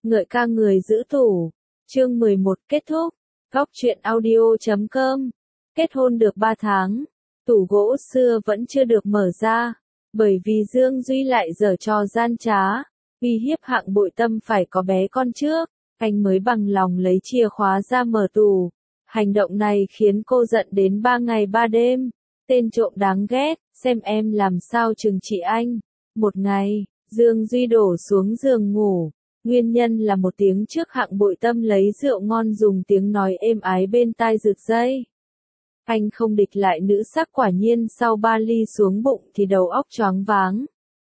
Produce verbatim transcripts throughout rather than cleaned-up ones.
Ngợi ca người giữ tủ. Chương mười một kết thúc. Góc truyện audio chấm com. Kết hôn được ba tháng, tủ gỗ xưa vẫn chưa được mở ra, bởi vì Dương Duy lại giở trò gian trá, uy hiếp Hạng Bội Tâm phải có bé con trước, anh mới bằng lòng lấy chìa khóa ra mở tủ. Hành động này khiến cô giận đến ba ngày ba đêm. Tên trộm đáng ghét, xem em làm sao trừng trị anh. Một ngày, Dương Duy đổ xuống giường ngủ. Nguyên nhân là một tiếng trước Hạng Bội Tâm lấy rượu ngon dùng tiếng nói êm ái bên tai rực dây. Anh không địch lại nữ sắc, quả nhiên sau ba ly xuống bụng thì đầu óc choáng váng.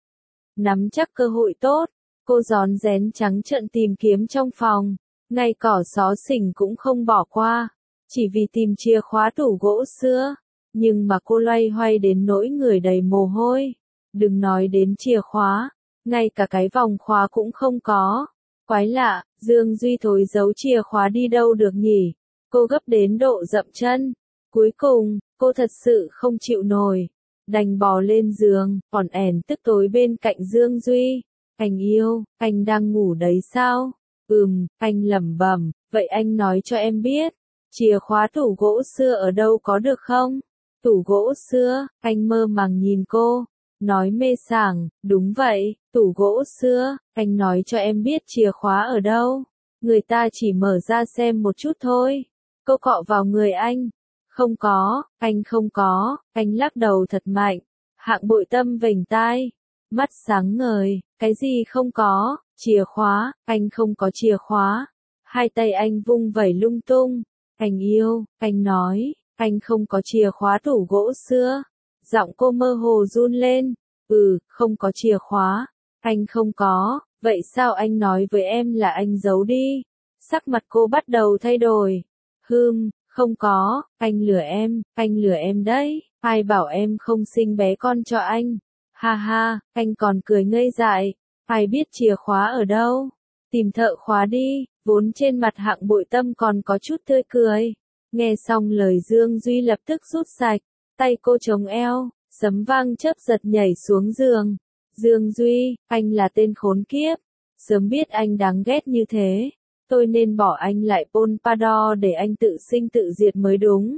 Nắm chắc cơ hội tốt, cô rón rén trắng trợn tìm kiếm trong phòng, ngay cỏ xó xỉnh cũng không bỏ qua, chỉ vì tìm chìa khóa tủ gỗ xưa. Nhưng mà cô loay hoay đến nỗi người đầy mồ hôi. Đừng nói đến chìa khóa, ngay cả cái vòng khóa cũng không có. Quái lạ, Dương Duy thối giấu chìa khóa đi đâu được nhỉ? Cô gấp đến độ dậm chân. Cuối cùng, cô thật sự không chịu nổi. Đành bò lên giường, còn ẻn tức tối bên cạnh Dương Duy. Anh yêu, anh đang ngủ đấy sao? Ừm, anh lẩm bẩm, vậy anh nói cho em biết. Chìa khóa tủ gỗ xưa ở đâu có được không? Tủ gỗ xưa, anh mơ màng nhìn cô. Nói mê sảng, đúng vậy, tủ gỗ xưa, anh nói cho em biết chìa khóa ở đâu. Người ta chỉ mở ra xem một chút thôi. Cô cọ vào người anh. Không có, anh không có, anh lắc đầu thật mạnh. Hạng Bội Tâm vểnh tai, mắt sáng ngời, cái gì không có, chìa khóa, anh không có chìa khóa. Hai tay anh vung vẩy lung tung. Anh yêu, anh nói, anh không có chìa khóa tủ gỗ xưa. Giọng cô mơ hồ run lên. Ừ, không có chìa khóa. Anh không có, vậy sao anh nói với em là anh giấu đi? Sắc mặt cô bắt đầu thay đổi. Hừm, không có, anh lừa em, anh lừa em đấy. Ai bảo em không sinh bé con cho anh? Ha ha, anh còn cười ngây dại. Ai biết chìa khóa ở đâu? Tìm thợ khóa đi. Vốn trên mặt Hạng Bội Tâm còn có chút tươi cười. Nghe xong lời Dương Duy lập tức rút sạch. Tay cô chống eo, sấm vang chớp giật nhảy xuống giường. Dương Duy, anh là tên khốn kiếp. Sớm biết anh đáng ghét như thế. Tôi nên bỏ anh lại Polpador để anh tự sinh tự diệt mới đúng.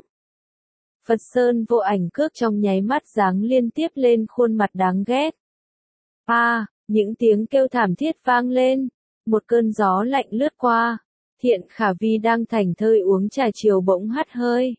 Phật Sơn vô ảnh cước trong nháy mắt giáng liên tiếp lên khuôn mặt đáng ghét. A, à, những tiếng kêu thảm thiết vang lên. Một cơn gió lạnh lướt qua. Thiện Khả Vi đang thảnh thơi uống trà chiều bỗng hắt hơi.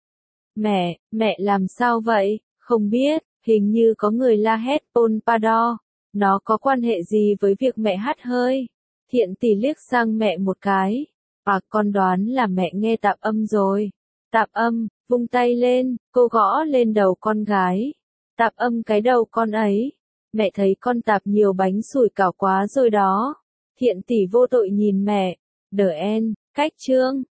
Mẹ, mẹ làm sao vậy? Không biết, hình như có người la hét Polpador. Nó có quan hệ gì với việc mẹ hắt hơi? Thiện Tỷ liếc sang mẹ một cái. À, con đoán là mẹ nghe tạp âm rồi. Tạp âm, vung tay lên, cô gõ lên đầu con gái. Tạp âm cái đầu con ấy. Mẹ thấy con tạp nhiều bánh sủi cảo quá rồi đó. Thiện Tỷ vô tội nhìn mẹ. Đờ en, cách chương.